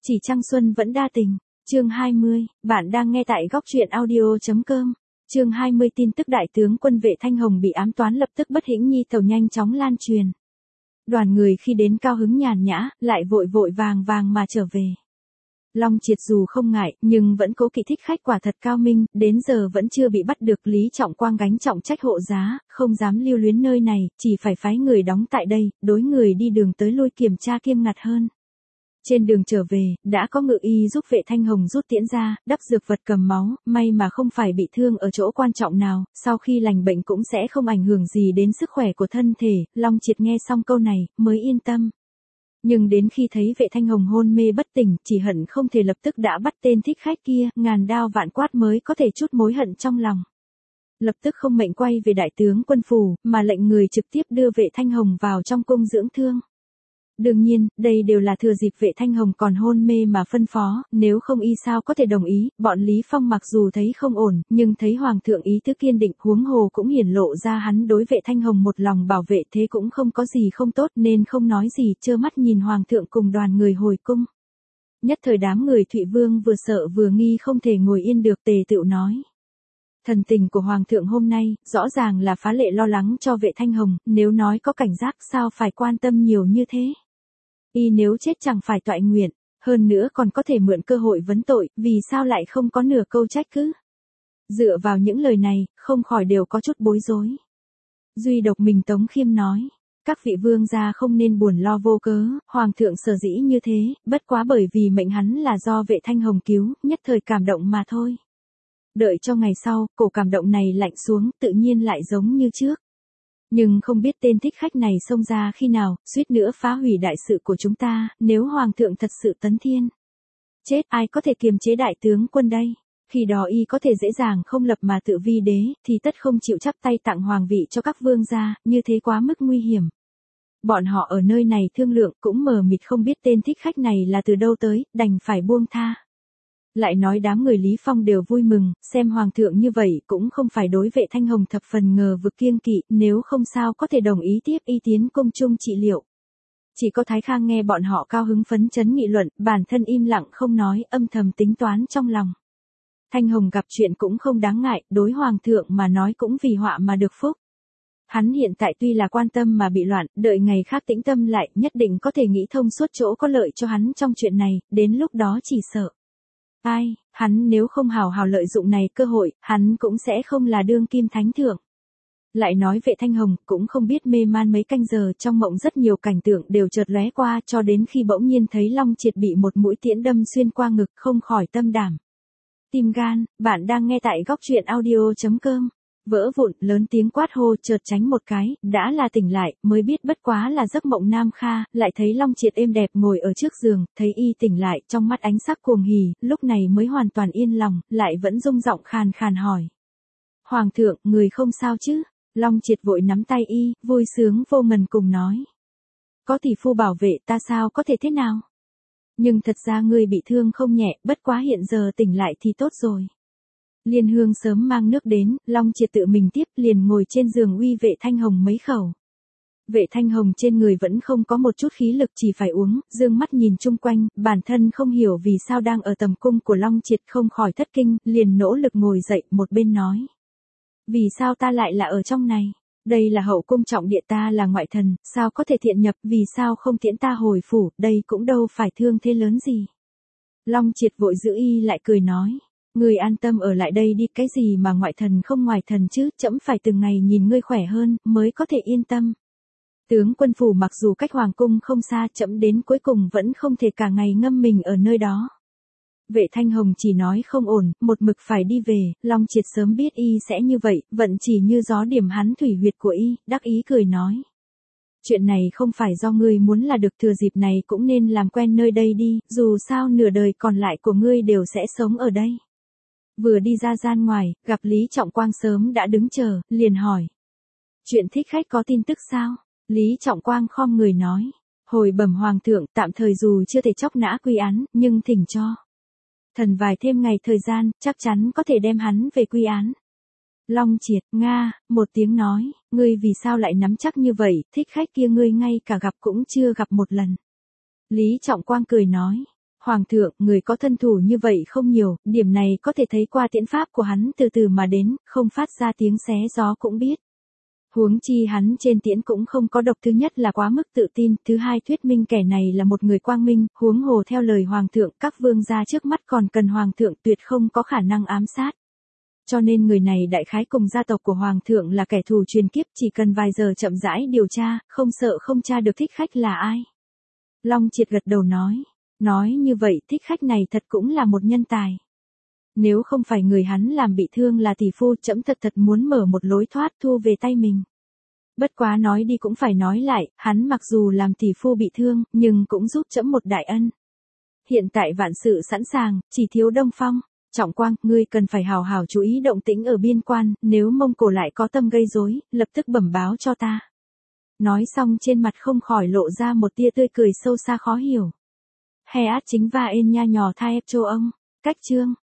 Chỉ Trăng Xuân vẫn đa tình. Chương 20, bạn đang nghe tại góc truyện audio.com. Chương 20 tin tức đại tướng quân Vệ Thanh Hồng bị ám toán lập tức bất hĩnh nhi tàu nhanh chóng lan truyền. Đoàn người khi đến cao hứng nhàn nhã, lại vội vội vàng vàng mà trở về. Long Triệt dù không ngại, nhưng vẫn cố kỵ thích khách quả thật cao minh, đến giờ vẫn chưa bị bắt được. Lý Trọng Quang gánh trọng trách hộ giá, không dám lưu luyến nơi này, chỉ phải phái người đóng tại đây, đối người đi đường tới lui kiểm tra nghiêm ngặt hơn. Trên đường trở về, đã có ngự y giúp Vệ Thanh Hồng rút tiễn ra, đắp dược vật cầm máu, may mà không phải bị thương ở chỗ quan trọng nào, sau khi lành bệnh cũng sẽ không ảnh hưởng gì đến sức khỏe của thân thể. Long Triệt nghe xong câu này, mới yên tâm. Nhưng đến khi thấy Vệ Thanh Hồng hôn mê bất tỉnh, chỉ hận không thể lập tức đã bắt tên thích khách kia, ngàn đao vạn quát mới có thể trút mối hận trong lòng. Lập tức không mệnh quay về đại tướng quân phủ, mà lệnh người trực tiếp đưa Vệ Thanh Hồng vào trong cung dưỡng thương. Đương nhiên, đây đều là thừa dịp Vệ Thanh Hồng còn hôn mê mà phân phó, nếu không y sao có thể đồng ý. Bọn Lý Phong mặc dù thấy không ổn, nhưng thấy Hoàng thượng ý tứ kiên định, huống hồ cũng hiển lộ ra hắn đối Vệ Thanh Hồng một lòng bảo vệ, thế cũng không có gì không tốt nên không nói gì, trơ mắt nhìn Hoàng thượng cùng đoàn người hồi cung. Nhất thời đám người Thụy Vương vừa sợ vừa nghi không thể ngồi yên được. Tề Tựu nói. Thần tình của Hoàng thượng hôm nay, rõ ràng là phá lệ lo lắng cho Vệ Thanh Hồng, nếu nói có cảnh giác sao phải quan tâm nhiều như thế. Y nếu chết chẳng phải toại nguyện, hơn nữa còn có thể mượn cơ hội vấn tội, vì sao lại không có nửa câu trách cứ. Dựa vào những lời này, không khỏi đều có chút bối rối. Duy độc mình Tống Khiêm nói, các vị vương gia không nên buồn lo vô cớ, Hoàng thượng sở dĩ như thế, bất quá bởi vì mệnh hắn là do Vệ Thanh Hồng cứu, nhất thời cảm động mà thôi. Đợi cho ngày sau, cổ cảm động này lạnh xuống, tự nhiên lại giống như trước. Nhưng không biết tên thích khách này xông ra khi nào, suýt nữa phá hủy đại sự của chúng ta, nếu Hoàng thượng thật sự tấn thiên. Chết, ai có thể kiềm chế đại tướng quân đây? Khi đó y có thể dễ dàng không lập mà tự vi đế, thì tất không chịu chắp tay tặng hoàng vị cho các vương gia, như thế quá mức nguy hiểm. Bọn họ ở nơi này thương lượng cũng mờ mịt không biết tên thích khách này là từ đâu tới, đành phải buông tha. Lại nói đám người Lý Phong đều vui mừng, xem Hoàng thượng như vậy cũng không phải đối Vệ Thanh Hồng thập phần ngờ vực kiêng kỵ, nếu không sao có thể đồng ý tiếp y tiến cung chung trị liệu. Chỉ có Thái Khang nghe bọn họ cao hứng phấn chấn nghị luận, bản thân im lặng không nói, âm thầm tính toán trong lòng. Thanh Hồng gặp chuyện cũng không đáng ngại, đối Hoàng thượng mà nói cũng vì họa mà được phúc. Hắn hiện tại tuy là quan tâm mà bị loạn, đợi ngày khác tĩnh tâm lại, nhất định có thể nghĩ thông suốt chỗ có lợi cho hắn trong chuyện này, đến lúc đó chỉ sợ. Ai, hắn nếu không hào hào lợi dụng này cơ hội, hắn cũng sẽ không là đương kim thánh thượng. Lại nói Vệ Thanh Hồng cũng không biết mê man mấy canh giờ, trong mộng rất nhiều cảnh tượng đều chợt lóe qua, cho đến khi bỗng nhiên thấy Long Triệt bị một mũi tiễn đâm xuyên qua ngực, không khỏi tâm đảm. Tim gan, bạn đang nghe tại góc truyện audio.com. Vỡ vụn, lớn tiếng quát hô, chợt tránh một cái, đã là tỉnh lại, mới biết bất quá là giấc mộng nam kha, lại thấy Long Triệt êm đẹp ngồi ở trước giường, thấy y tỉnh lại, trong mắt ánh sắc cuồng hỉ, lúc này mới hoàn toàn yên lòng, lại vẫn rung giọng khàn khàn hỏi. Hoàng thượng, người không sao chứ? Long Triệt vội nắm tay y, vui sướng vô ngần cùng nói. Có tỷ phu bảo vệ ta sao có thể thế nào? Nhưng thật ra ngươi bị thương không nhẹ, bất quá hiện giờ tỉnh lại thì tốt rồi. Liên Hương sớm mang nước đến, Long Triệt tự mình tiếp, liền ngồi trên giường uy Vệ Thanh Hồng mấy khẩu. Vệ Thanh Hồng trên người vẫn không có một chút khí lực, chỉ phải uống, dương mắt nhìn chung quanh, bản thân không hiểu vì sao đang ở tầm cung của Long Triệt, không khỏi thất kinh, liền nỗ lực ngồi dậy, một bên nói. Vì sao ta lại là ở trong này? Đây là hậu cung trọng địa, ta là ngoại thần, sao có thể thiện nhập, vì sao không tiễn ta hồi phủ, đây cũng đâu phải thương thế lớn gì. Long Triệt vội giữ y lại cười nói. Ngươi an tâm ở lại đây đi, cái gì mà ngoại thần không ngoài thần chứ, trẫm phải từng ngày nhìn ngươi khỏe hơn, mới có thể yên tâm. Tướng quân phủ mặc dù cách hoàng cung không xa, trẫm đến cuối cùng vẫn không thể cả ngày ngâm mình ở nơi đó. Vệ Thanh Hồng chỉ nói không ổn, một mực phải đi về, Long Triệt sớm biết y sẽ như vậy, vận chỉ như gió điểm hắn thủy huyệt của y, đắc ý cười nói. Chuyện này không phải do ngươi muốn là được, thừa dịp này cũng nên làm quen nơi đây đi, dù sao nửa đời còn lại của ngươi đều sẽ sống ở đây. Vừa đi ra gian ngoài, gặp Lý Trọng Quang sớm đã đứng chờ, liền hỏi. Chuyện thích khách có tin tức sao? Lý Trọng Quang khom người nói. Hồi bẩm Hoàng thượng, tạm thời dù chưa thể chóc nã quy án, nhưng thỉnh cho thần vài thêm ngày thời gian, chắc chắn có thể đem hắn về quy án. Long Triệt, Nga, một tiếng nói, ngươi vì sao lại nắm chắc như vậy, thích khách kia ngươi ngay cả gặp cũng chưa gặp một lần. Lý Trọng Quang cười nói. Hoàng thượng, người có thân thủ như vậy không nhiều, điểm này có thể thấy qua tiễn pháp của hắn từ từ mà đến, không phát ra tiếng xé gió cũng biết. Huống chi hắn trên tiễn cũng không có độc, thứ nhất là quá mức tự tin, thứ hai thuyết minh kẻ này là một người quang minh, huống hồ theo lời hoàng thượng, các vương gia trước mắt còn cần hoàng thượng, tuyệt không có khả năng ám sát. Cho nên người này đại khái cùng gia tộc của hoàng thượng là kẻ thù truyền kiếp, chỉ cần vài giờ chậm rãi điều tra, không sợ không tra được thích khách là ai. Long Triệt gật đầu nói như vậy thích khách này thật cũng là một nhân tài. Nếu không phải người hắn làm bị thương là tỷ phu, trẫm thật muốn mở một lối thoát thu về tay mình. Bất quá nói đi cũng phải nói lại, hắn mặc dù làm tỷ phu bị thương, nhưng cũng giúp trẫm một đại ân. Hiện tại vạn sự sẵn sàng, chỉ thiếu Đông Phong. Trọng Quang, ngươi cần phải hào hào chú ý động tĩnh ở biên quan, nếu Mông Cổ lại có tâm gây rối, lập tức bẩm báo cho ta. Nói xong trên mặt không khỏi lộ ra một tia tươi cười sâu xa khó hiểu. He át chính và ên nha nhò thai ép châu ông, cách chương.